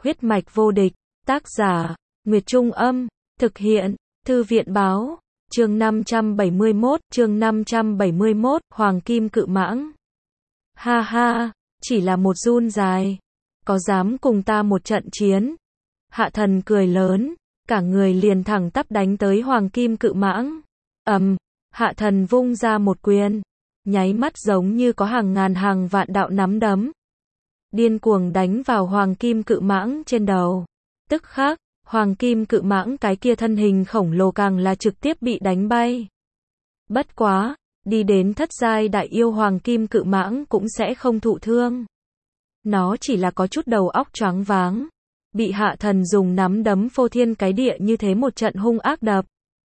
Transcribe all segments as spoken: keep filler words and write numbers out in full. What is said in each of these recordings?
Huyết mạch vô địch, tác giả, Nguyệt Trung Âm, thực hiện, Thư viện Báo, chương năm trăm bảy mươi mốt, chương năm trăm bảy mươi mốt, Hoàng Kim Cự Mãng. Ha ha, chỉ là một run dài, có dám cùng ta một trận chiến? Hạ Thần cười lớn, cả người liền thẳng tắp đánh tới Hoàng Kim Cự Mãng. Ầm, Hạ Thần vung ra một quyền, nháy mắt giống như có hàng ngàn hàng vạn đạo nắm đấm, điên cuồng đánh vào Hoàng Kim Cự Mãng trên đầu. Tức khắc, Hoàng Kim Cự Mãng cái kia thân hình khổng lồ càng là trực tiếp bị đánh bay. Bất quá, đi đến thất giai đại yêu Hoàng Kim Cự Mãng cũng sẽ không thụ thương. Nó chỉ là có chút đầu óc choáng váng, bị Hạ Thần dùng nắm đấm phô thiên cái địa như thế một trận hung ác đập.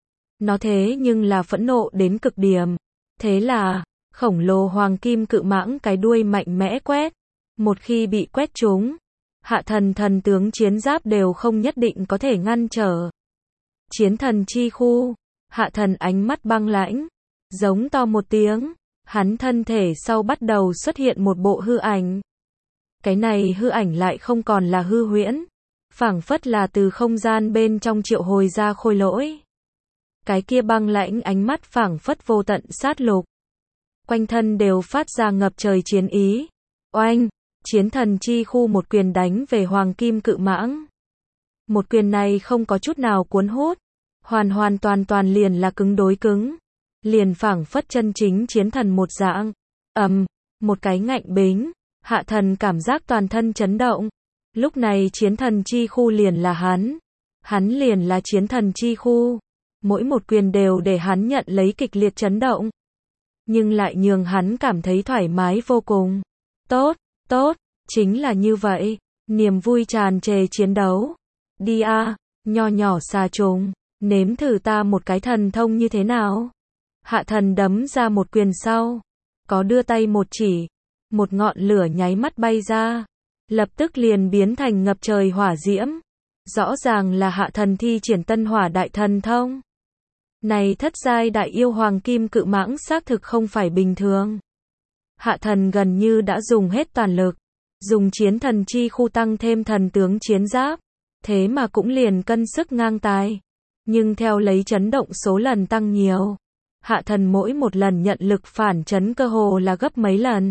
Nó thế nhưng là phẫn nộ đến cực điểm. Thế là, khổng lồ Hoàng Kim Cự Mãng cái đuôi mạnh mẽ quét. Một khi bị quét trúng, Hạ Thần thần tướng chiến giáp đều không nhất định có thể ngăn trở. Chiến thần chi khu, Hạ Thần ánh mắt băng lãnh, giống to một tiếng, hắn thân thể sau bắt đầu xuất hiện một bộ hư ảnh. Cái này hư ảnh lại không còn là hư huyễn, phảng phất là từ không gian bên trong triệu hồi ra khôi lỗi. Cái kia băng lãnh ánh mắt phảng phất vô tận sát lục, quanh thân đều phát ra ngập trời chiến ý. Oanh, chiến thần chi khu một quyền đánh về Hoàng Kim Cự Mãng. Một quyền này không có chút nào cuốn hút, hoàn hoàn toàn toàn liền là cứng đối cứng, liền phảng phất chân chính chiến thần một dạng. Ầm, um, một cái ngạnh bính, Hạ Thần cảm giác toàn thân chấn động. Lúc này chiến thần chi khu liền là hắn, hắn liền là chiến thần chi khu, mỗi một quyền đều để hắn nhận lấy kịch liệt chấn động, nhưng lại nhường hắn cảm thấy thoải mái vô cùng. Tốt, tốt, chính là như vậy, niềm vui tràn trề chiến đấu. Đi a, nho nhỏ xà trùng, nếm thử ta một cái thần thông như thế nào. Hạ Thần đấm ra một quyền sau, có đưa tay một chỉ, một ngọn lửa nháy mắt bay ra, lập tức liền biến thành ngập trời hỏa diễm. Rõ ràng là Hạ Thần thi triển tân hỏa đại thần thông. Này thất giai đại yêu Hoàng Kim Cự Mãng xác thực không phải bình thường. Hạ Thần gần như đã dùng hết toàn lực, dùng chiến thần chi khu tăng thêm thần tướng chiến giáp, thế mà cũng liền cân sức ngang tài. Nhưng theo lấy chấn động số lần tăng nhiều, Hạ Thần mỗi một lần nhận lực phản chấn cơ hồ là gấp mấy lần.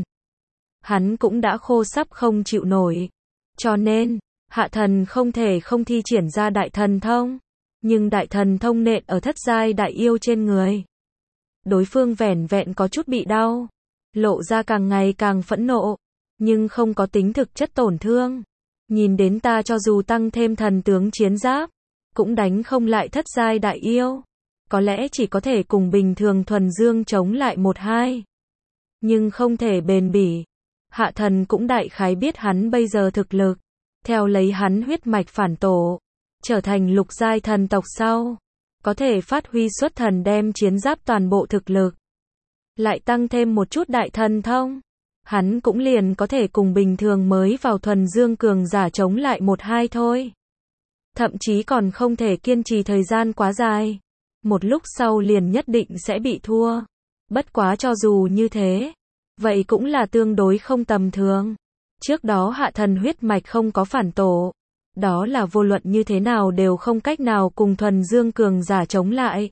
Hắn cũng đã khô sắp không chịu nổi. Cho nên, Hạ Thần không thể không thi triển ra đại thần thông. Nhưng đại thần thông nện ở thất giai đại yêu trên người, đối phương vẻn vẹn có chút bị đau, lộ ra càng ngày càng phẫn nộ, nhưng không có tính thực chất tổn thương. Nhìn đến ta cho dù tăng thêm thần tướng chiến giáp, cũng đánh không lại thất giai đại yêu. Có lẽ chỉ có thể cùng bình thường thuần dương chống lại một hai, nhưng không thể bền bỉ. Hạ Thần cũng đại khái biết hắn bây giờ thực lực, theo lấy hắn huyết mạch phản tổ, trở thành lục giai thần tộc sau, có thể phát huy xuất thần đem chiến giáp toàn bộ thực lực, lại tăng thêm một chút đại thần thông, hắn cũng liền có thể cùng bình thường mới vào thuần dương cường giả chống lại một hai thôi. Thậm chí còn không thể kiên trì thời gian quá dài, một lúc sau liền nhất định sẽ bị thua. Bất quá cho dù như thế, vậy cũng là tương đối không tầm thường. Trước đó Hạ Thần huyết mạch không có phản tổ, đó là vô luận như thế nào đều không cách nào cùng thuần dương cường giả chống lại.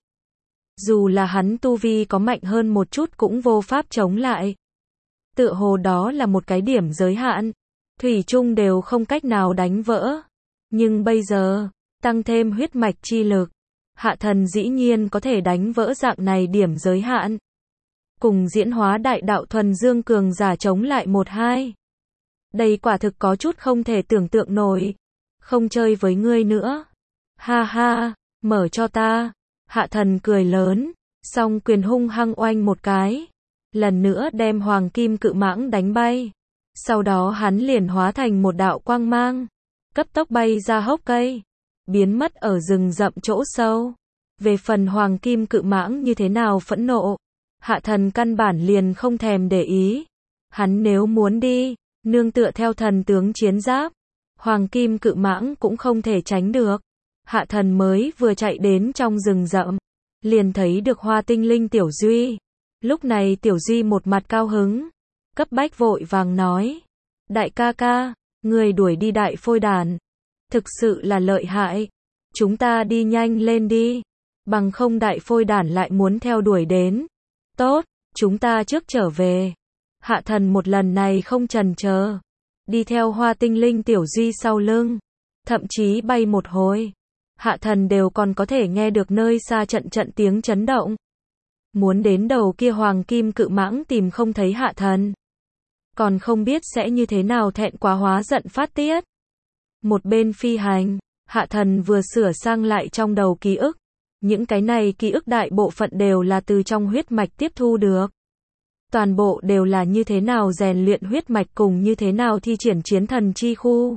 Dù là hắn tu vi có mạnh hơn một chút cũng vô pháp chống lại. Tựa hồ đó là một cái điểm giới hạn, thủy chung đều không cách nào đánh vỡ. Nhưng bây giờ, tăng thêm huyết mạch chi lực, Hạ Thần dĩ nhiên có thể đánh vỡ dạng này điểm giới hạn. Cùng diễn hóa đại đạo thuần dương cường giả chống lại một hai. Đây quả thực có chút không thể tưởng tượng nổi. Không chơi với ngươi nữa. Ha ha, mở cho ta. Hạ Thần cười lớn, song quyền hung hăng oanh một cái, lần nữa đem Hoàng Kim Cự Mãng đánh bay. Sau đó hắn liền hóa thành một đạo quang mang, cấp tốc bay ra hốc cây, biến mất ở rừng rậm chỗ sâu. Về phần Hoàng Kim Cự Mãng như thế nào phẫn nộ, Hạ Thần căn bản liền không thèm để ý. Hắn nếu muốn đi, nương tựa theo thần tướng chiến giáp, Hoàng Kim Cự Mãng cũng không thể tránh được. Hạ Thần mới vừa chạy đến trong rừng rậm, liền thấy được Hoa Tinh Linh Tiểu Duy. Lúc này Tiểu Duy một mặt cao hứng, cấp bách vội vàng nói: Đại ca ca, người đuổi đi đại phôi đàn, thực sự là lợi hại. Chúng ta đi nhanh lên đi, bằng không đại phôi đản lại muốn theo đuổi đến. Tốt, chúng ta trước trở về. Hạ thần một lần này không chần chờ, đi theo Hoa Tinh Linh Tiểu Duy sau lưng, thậm chí bay một hồi, Hạ thần đều còn có thể nghe được nơi xa trận trận tiếng chấn động. Muốn đến đầu kia hoàng kim cự mãng tìm không thấy Hạ thần, còn không biết sẽ như thế nào thẹn quá hóa giận phát tiết. Một bên phi hành, Hạ thần vừa sửa sang lại trong đầu ký ức, những cái này ký ức đại bộ phận đều là từ trong huyết mạch tiếp thu được. Toàn bộ đều là như thế nào rèn luyện huyết mạch cùng như thế nào thi triển chiến thần chi khu.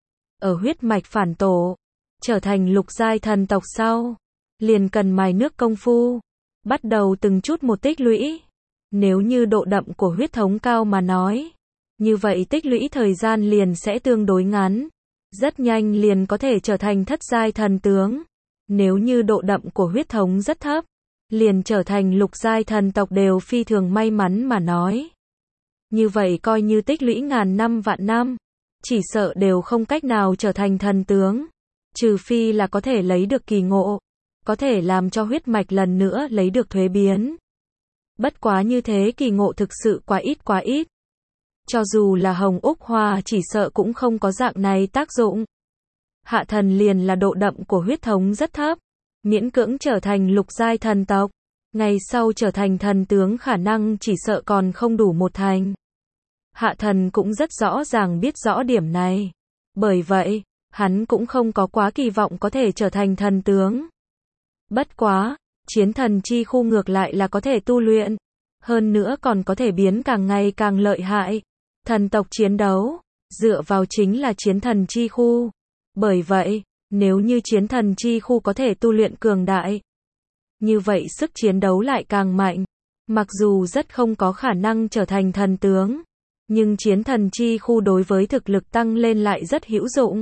Ở huyết mạch phản tổ, trở thành lục giai thần tộc sau, liền cần mài nước công phu, bắt đầu từng chút một tích lũy. Nếu như độ đậm của huyết thống cao mà nói, như vậy tích lũy thời gian liền sẽ tương đối ngắn, rất nhanh liền có thể trở thành thất giai thần tướng. Nếu như độ đậm của huyết thống rất thấp, liền trở thành lục giai thần tộc đều phi thường may mắn mà nói. Như vậy coi như tích lũy ngàn năm vạn năm, chỉ sợ đều không cách nào trở thành thần tướng, trừ phi là có thể lấy được kỳ ngộ, có thể làm cho huyết mạch lần nữa lấy được thuế biến. Bất quá như thế kỳ ngộ thực sự quá ít quá ít. Cho dù là Hồng Úc Hoa chỉ sợ cũng không có dạng này tác dụng. Hạ thần liền là độ đậm của huyết thống rất thấp, miễn cưỡng trở thành lục giai thần tộc, ngày sau trở thành thần tướng khả năng chỉ sợ còn không đủ một thành. Hạ thần cũng rất rõ ràng biết rõ điểm này, bởi vậy, hắn cũng không có quá kỳ vọng có thể trở thành thần tướng. Bất quá, chiến thần chi khu ngược lại là có thể tu luyện, hơn nữa còn có thể biến càng ngày càng lợi hại. Thần tộc chiến đấu, dựa vào chính là chiến thần chi khu. Bởi vậy, nếu như chiến thần chi khu có thể tu luyện cường đại, như vậy sức chiến đấu lại càng mạnh. Mặc dù rất không có khả năng trở thành thần tướng, nhưng chiến thần chi khu đối với thực lực tăng lên lại rất hữu dụng.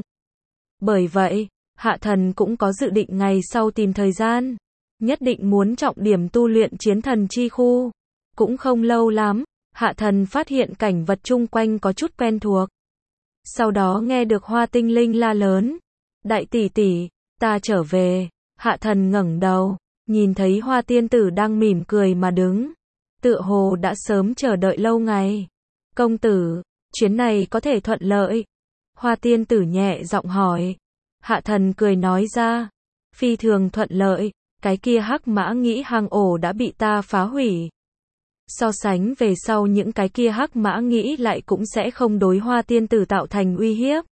Bởi vậy, Hạ thần cũng có dự định ngày sau tìm thời gian, nhất định muốn trọng điểm tu luyện chiến thần chi khu. Cũng không lâu lắm, Hạ thần phát hiện cảnh vật chung quanh có chút quen thuộc. Sau đó nghe được Hoa Tinh Linh la lớn, đại tỷ tỷ, ta trở về. Hạ thần ngẩng đầu, nhìn thấy Hoa tiên tử đang mỉm cười mà đứng, tựa hồ đã sớm chờ đợi lâu ngày. Công tử, chuyến này có thể thuận lợi? Hoa tiên tử nhẹ giọng hỏi. Hạ thần cười nói ra, phi thường thuận lợi, cái kia hắc mã nghĩ hang ổ đã bị ta phá hủy. So sánh về sau những cái kia hắc mã nghĩ lại cũng sẽ không đối Hoa tiên tử tạo thành uy hiếp.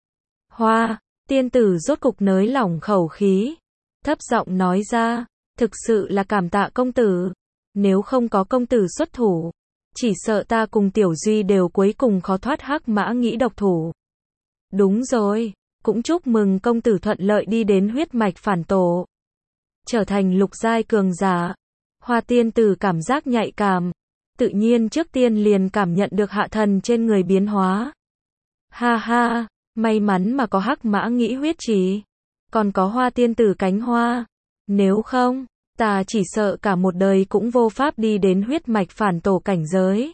Hoa tiên tử rốt cục nới lỏng khẩu khí, thấp giọng nói ra, thực sự là cảm tạ công tử, nếu không có công tử xuất thủ, chỉ sợ ta cùng Tiểu Duy đều cuối cùng khó thoát hắc mã nghĩ độc thủ. Đúng rồi, cũng chúc mừng công tử thuận lợi đi đến huyết mạch phản tổ, trở thành lục giai cường giả. Hoa tiên tử cảm giác nhạy cảm, tự nhiên trước tiên liền cảm nhận được hạ thần trên người biến hóa. Ha ha, may mắn mà có hắc mã nghĩ huyết chỉ, còn có Hoa tiên tử cánh hoa, nếu không, ta chỉ sợ cả một đời cũng vô pháp đi đến huyết mạch phản tổ cảnh giới.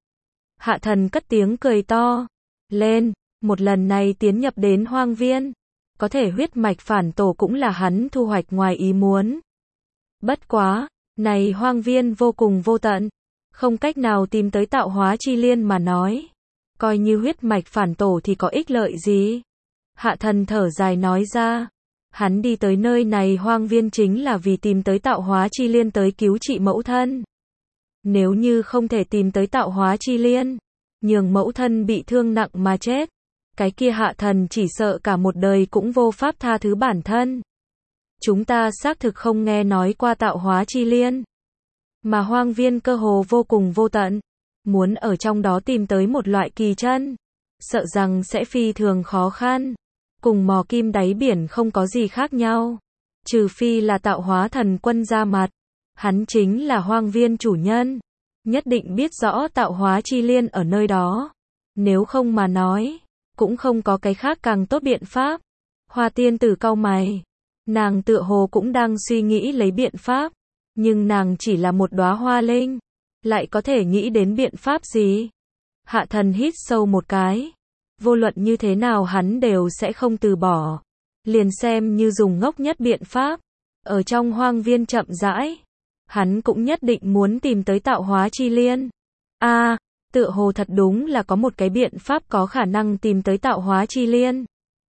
Hạ thần cất tiếng cười to lên, một lần này tiến nhập đến hoang viên, có thể huyết mạch phản tổ cũng là hắn thu hoạch ngoài ý muốn. Bất quá, này hoang viên vô cùng vô tận, không cách nào tìm tới tạo hóa chi liên mà nói, coi như huyết mạch phản tổ thì có ích lợi gì? Hạ thần thở dài nói ra, hắn đi tới nơi này hoang viên chính là vì tìm tới tạo hóa chi liên tới cứu trị mẫu thân. Nếu như không thể tìm tới tạo hóa chi liên, nhường mẫu thân bị thương nặng mà chết, cái kia hạ thần chỉ sợ cả một đời cũng vô pháp tha thứ bản thân. Chúng ta xác thực không nghe nói qua tạo hóa chi liên, mà hoang viên cơ hồ vô cùng vô tận, muốn ở trong đó tìm tới một loại kỳ chân, sợ rằng sẽ phi thường khó khăn, cùng mò kim đáy biển không có gì khác nhau, trừ phi là tạo hóa thần quân ra mặt, hắn chính là hoang viên chủ nhân, nhất định biết rõ tạo hóa chi liên ở nơi đó, nếu không mà nói, cũng không có cái khác càng tốt biện pháp. Hoa tiên tử cau mày, nàng tựa hồ cũng đang suy nghĩ lấy biện pháp, nhưng nàng chỉ là một đóa hoa linh, lại có thể nghĩ đến biện pháp gì? Hạ thần hít sâu một cái, vô luận như thế nào hắn đều sẽ không từ bỏ. liền xem như dùng ngốc nhất biện pháp, ở trong hoang viên chậm rãi, hắn cũng nhất định muốn tìm tới tạo hóa chi liên. A, à, tựa hồ thật đúng là có một cái biện pháp có khả năng tìm tới tạo hóa chi liên.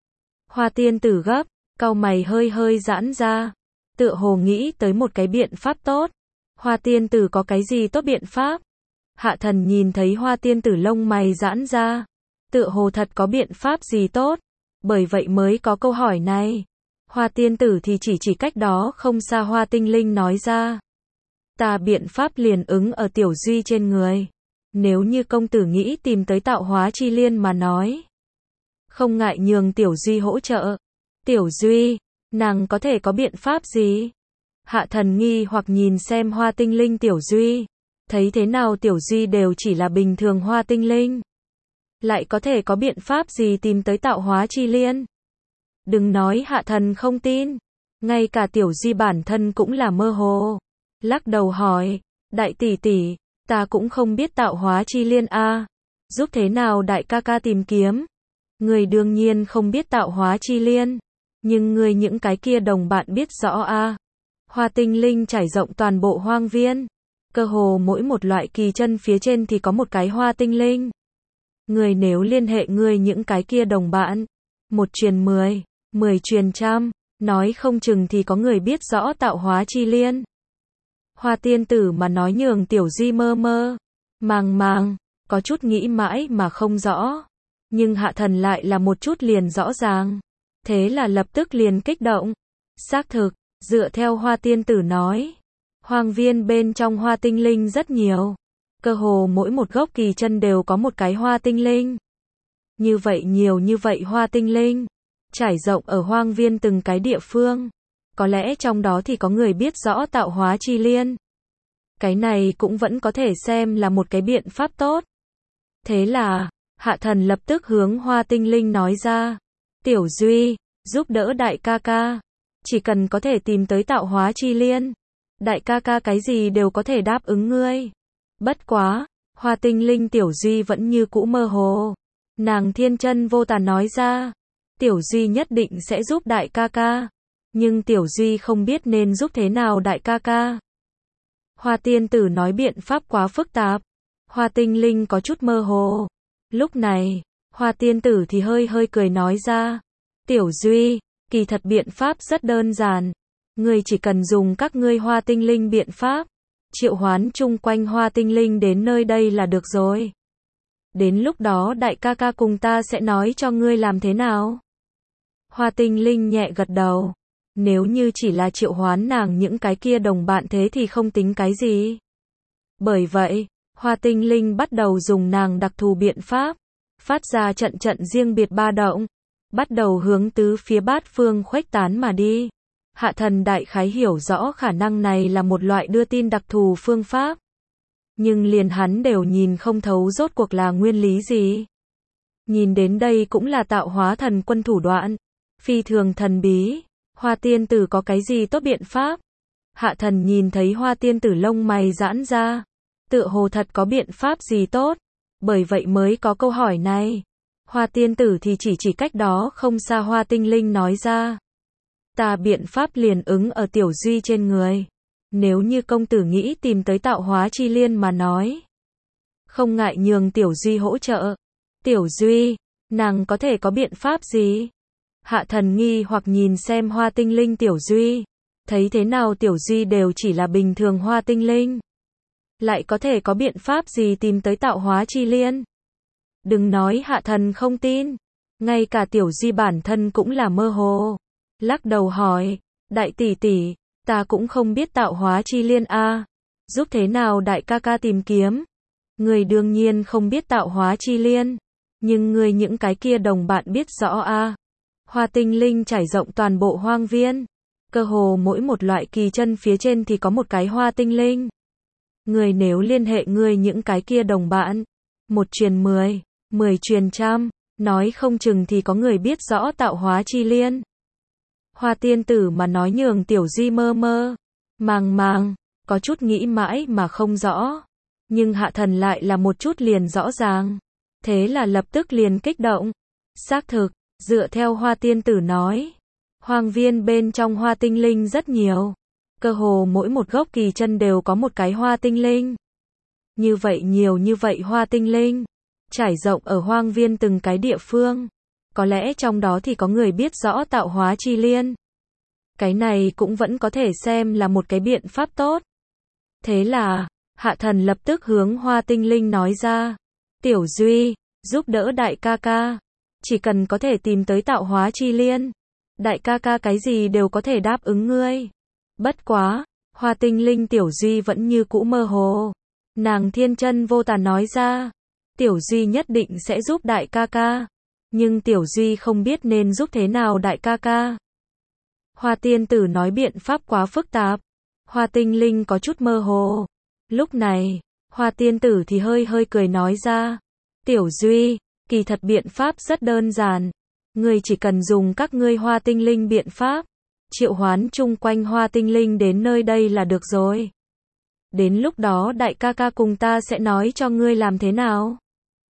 Hoa tiên tử gấp, cau mày hơi hơi giãn ra, tựa hồ nghĩ tới một cái biện pháp tốt. Hoa tiên tử có cái gì tốt biện pháp? Hạ thần nhìn thấy hoa tiên tử lông mày giãn ra, tựa hồ thật có biện pháp gì tốt, bởi vậy mới có câu hỏi này. Hoa tiên tử thì chỉ chỉ cách đó không xa Hoa Tinh Linh nói ra. Ta biện pháp liền ứng ở Tiểu Duy trên người. Nếu như công tử nghĩ tìm tới tạo hóa chi liên mà nói, không ngại nhường Tiểu Duy hỗ trợ. Tiểu Duy, nàng có thể có biện pháp gì? Hạ thần nghi hoặc nhìn xem Hoa Tinh Linh Tiểu Duy, thấy thế nào Tiểu Duy đều chỉ là bình thường Hoa Tinh Linh, lại có thể có biện pháp gì tìm tới tạo hóa chi liên? Đừng nói hạ thần không tin, ngay cả Tiểu Duy bản thân cũng là mơ hồ, lắc đầu hỏi, đại tỷ tỷ, ta cũng không biết tạo hóa chi liên a, giúp thế nào đại ca ca tìm kiếm? Người đương nhiên không biết tạo hóa chi liên, nhưng người những cái kia đồng bạn biết rõ a. Hoa Tinh Linh trải rộng toàn bộ hoang viên, cơ hồ mỗi một loại kỳ chân phía trên thì có một cái Hoa Tinh Linh. Người nếu liên hệ người những cái kia đồng bạn, một truyền mười, mười truyền trăm, nói không chừng thì có người biết rõ tạo hóa chi liên. Hoa tiên tử mà nói nhường Tiểu Duy mơ mơ, màng màng, có chút nghĩ mãi mà không rõ. Nhưng hạ thần lại là một chút liền rõ ràng. Thế là lập tức liền kích động. Xác thực, dựa theo hoa tiên tử nói, hoang viên bên trong hoa tinh linh rất nhiều. Cơ hồ mỗi một gốc kỳ chân đều có một cái hoa tinh linh. Như vậy nhiều như vậy hoa tinh linh, trải rộng ở hoang viên từng cái địa phương. Có lẽ trong đó thì có người biết rõ tạo hóa chi liên. Cái này cũng vẫn có thể xem là một cái biện pháp tốt. Thế là, hạ thần lập tức hướng hoa tinh linh nói ra. Tiểu Duy, giúp đỡ đại ca ca. Chỉ cần có thể tìm tới tạo hóa chi liên, đại ca ca cái gì đều có thể đáp ứng ngươi. Bất quá, hoa tinh linh Tiểu Duy vẫn như cũ mơ hồ. Nàng thiên chân vô tà nói ra. Tiểu Duy nhất định sẽ giúp đại ca ca. Nhưng Tiểu Duy không biết nên giúp thế nào đại ca ca. Hoa tiên tử nói biện pháp quá phức tạp. Hoa tinh linh có chút mơ hồ. Lúc này, hoa tiên tử thì hơi hơi cười nói ra. Tiểu Duy, kỳ thật biện pháp rất đơn giản. Ngươi chỉ cần dùng các ngươi hoa tinh linh biện pháp, triệu hoán chung quanh hoa tinh linh đến nơi đây là được rồi. Đến lúc đó đại ca ca cùng ta sẽ nói cho ngươi làm thế nào. Hoa tinh linh nhẹ gật đầu. Nếu như chỉ là triệu hoán nàng những cái kia đồng bạn thế thì không tính cái gì. Bởi vậy, hoa tinh linh bắt đầu dùng nàng đặc thù biện pháp, phát ra trận trận riêng biệt ba động, bắt đầu hướng tứ phía bát phương khuếch tán mà đi. Hạ thần đại khái hiểu rõ khả năng này là một loại đưa tin đặc thù phương pháp. Nhưng liền hắn đều nhìn không thấu rốt cuộc là nguyên lý gì. Nhìn đến đây cũng là tạo hóa thần quân thủ đoạn, phi thường thần bí. Hoa tiên tử có cái gì tốt biện pháp? Hạ thần nhìn thấy hoa tiên tử lông mày giãn ra, tựa hồ thật có biện pháp gì tốt, bởi vậy mới có câu hỏi này. Hoa tiên tử thì chỉ chỉ cách đó không xa hoa tinh linh nói ra. Ta biện pháp liền ứng ở Tiểu Duy trên người. Nếu như công tử nghĩ tìm tới tạo hóa chi liên mà nói, không ngại nhường Tiểu Duy hỗ trợ. Tiểu Duy, nàng có thể có biện pháp gì? Hạ thần nghi hoặc nhìn xem hoa tinh linh Tiểu Duy, thấy thế nào Tiểu Duy đều chỉ là bình thường hoa tinh linh, lại có thể có biện pháp gì tìm tới tạo hóa chi liên? Đừng nói hạ thần không tin, ngay cả Tiểu Duy bản thân cũng là mơ hồ, lắc đầu hỏi, đại tỷ tỷ, ta cũng không biết tạo hóa chi liên a, giúp thế nào đại ca ca tìm kiếm? Người đương nhiên không biết tạo hóa chi liên, nhưng người những cái kia đồng bạn biết rõ a. Hoa tinh linh trải rộng toàn bộ hoang viên, cơ hồ mỗi một loại kỳ chân phía trên thì có một cái hoa tinh linh. Người nếu liên hệ người những cái kia đồng bạn, một truyền mười, mười truyền trăm, nói không chừng thì có người biết rõ tạo hóa chi liên. Hoa tiên tử mà nói nhường Tiểu Duy mơ mơ, màng màng, có chút nghĩ mãi mà không rõ. Nhưng hạ thần lại là một chút liền rõ ràng. Thế là lập tức liền kích động. Xác thực, dựa theo hoa tiên tử nói, Hoang viên bên trong hoa tinh linh rất nhiều. Cơ hồ mỗi một gốc kỳ chân đều có một cái hoa tinh linh. Như vậy nhiều như vậy hoa tinh linh, trải rộng ở hoang viên từng cái địa phương. Có lẽ trong đó thì có người biết rõ tạo hóa chi liên. Cái này cũng vẫn có thể xem là một cái biện pháp tốt. Thế là, Hạ Thần lập tức hướng hoa tinh linh nói ra. Tiểu Duy, giúp đỡ đại ca ca. Chỉ cần có thể tìm tới tạo hóa chi liên, đại ca ca cái gì đều có thể đáp ứng ngươi. Bất quá, hoa tinh linh Tiểu Duy vẫn như cũ mơ hồ. Nàng thiên chân vô tà nói ra. Tiểu Duy nhất định sẽ giúp đại ca ca. Nhưng Tiểu Duy không biết nên giúp thế nào đại ca ca. Hoa tiên tử nói biện pháp quá phức tạp. Hoa tinh linh có chút mơ hồ. Lúc này, hoa tiên tử thì hơi hơi cười nói ra. Tiểu Duy, kỳ thật biện pháp rất đơn giản. Ngươi chỉ cần dùng các ngươi hoa tinh linh biện pháp. Triệu hoán chung quanh hoa tinh linh đến nơi đây là được rồi. Đến lúc đó đại ca ca cùng ta sẽ nói cho ngươi làm thế nào.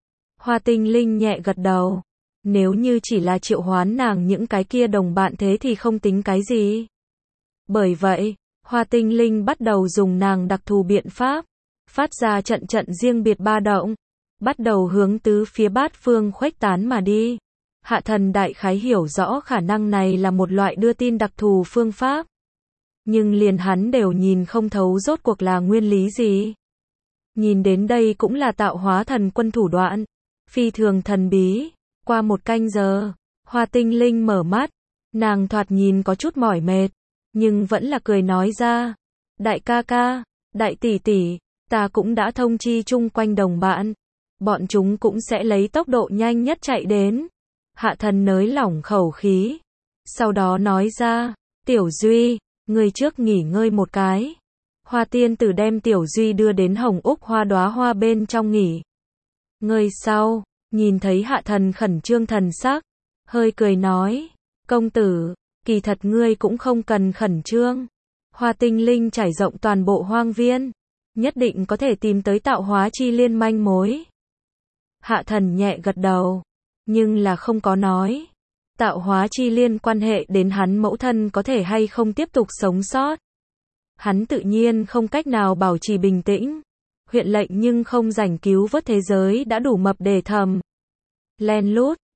Hoa tinh linh nhẹ gật đầu. Nếu như chỉ là triệu hoán nàng những cái kia đồng bạn thế thì không tính cái gì. Bởi vậy, hoa tinh linh bắt đầu dùng nàng đặc thù biện pháp, phát ra trận trận riêng biệt ba động, bắt đầu hướng tứ phía bát phương khuếch tán mà đi. Hạ Thần đại khái hiểu rõ khả năng này là một loại đưa tin đặc thù phương pháp. Nhưng liền hắn đều nhìn không thấu rốt cuộc là nguyên lý gì. Nhìn đến đây cũng là tạo hóa thần quân thủ đoạn, phi thường thần bí. Qua một canh giờ, hoa tinh linh mở mắt, nàng thoạt nhìn có chút mỏi mệt, nhưng vẫn là cười nói ra. Đại ca ca, đại tỷ tỷ, ta cũng đã thông chi chung quanh đồng bạn. Bọn chúng cũng sẽ lấy tốc độ nhanh nhất chạy đến. Hạ Thần nới lỏng khẩu khí. Sau đó nói ra, Tiểu Duy, ngươi trước nghỉ ngơi một cái. Hoa tiên tử đem Tiểu Duy đưa đến hồng úc hoa đóa hoa bên trong nghỉ. Ngơi sau, nhìn thấy Hạ Thần khẩn trương thần sắc, hơi cười nói, công tử, kỳ thật ngươi cũng không cần khẩn trương. Hoa tinh linh trải rộng toàn bộ hoang viên, nhất định có thể tìm tới tạo hóa chi liên manh mối. Hạ Thần nhẹ gật đầu, nhưng là không có nói. Tạo hóa chi liên quan hệ đến hắn mẫu thân có thể hay không tiếp tục sống sót. Hắn tự nhiên không cách nào bảo trì bình tĩnh. Huyện lệnh nhưng không rảnh cứu vớt thế giới đã đủ mập để thầm. Len lút,